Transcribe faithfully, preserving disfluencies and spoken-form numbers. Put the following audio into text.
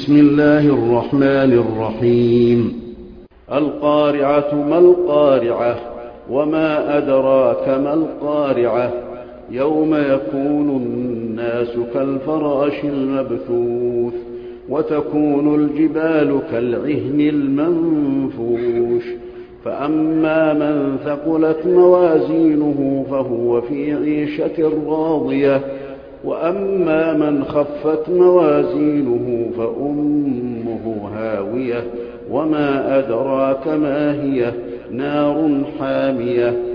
بسم الله الرحمن الرحيم القارعة ما القارعة وما أدراك ما القارعة يوم يكون الناس كالفراش المبثوث وتكون الجبال كالعهن المنفوش فأما من ثقلت موازينه فهو في عيشة راضية وأما من خفت موازينه فأمه هاوية وما أدراك ما هي نار حامية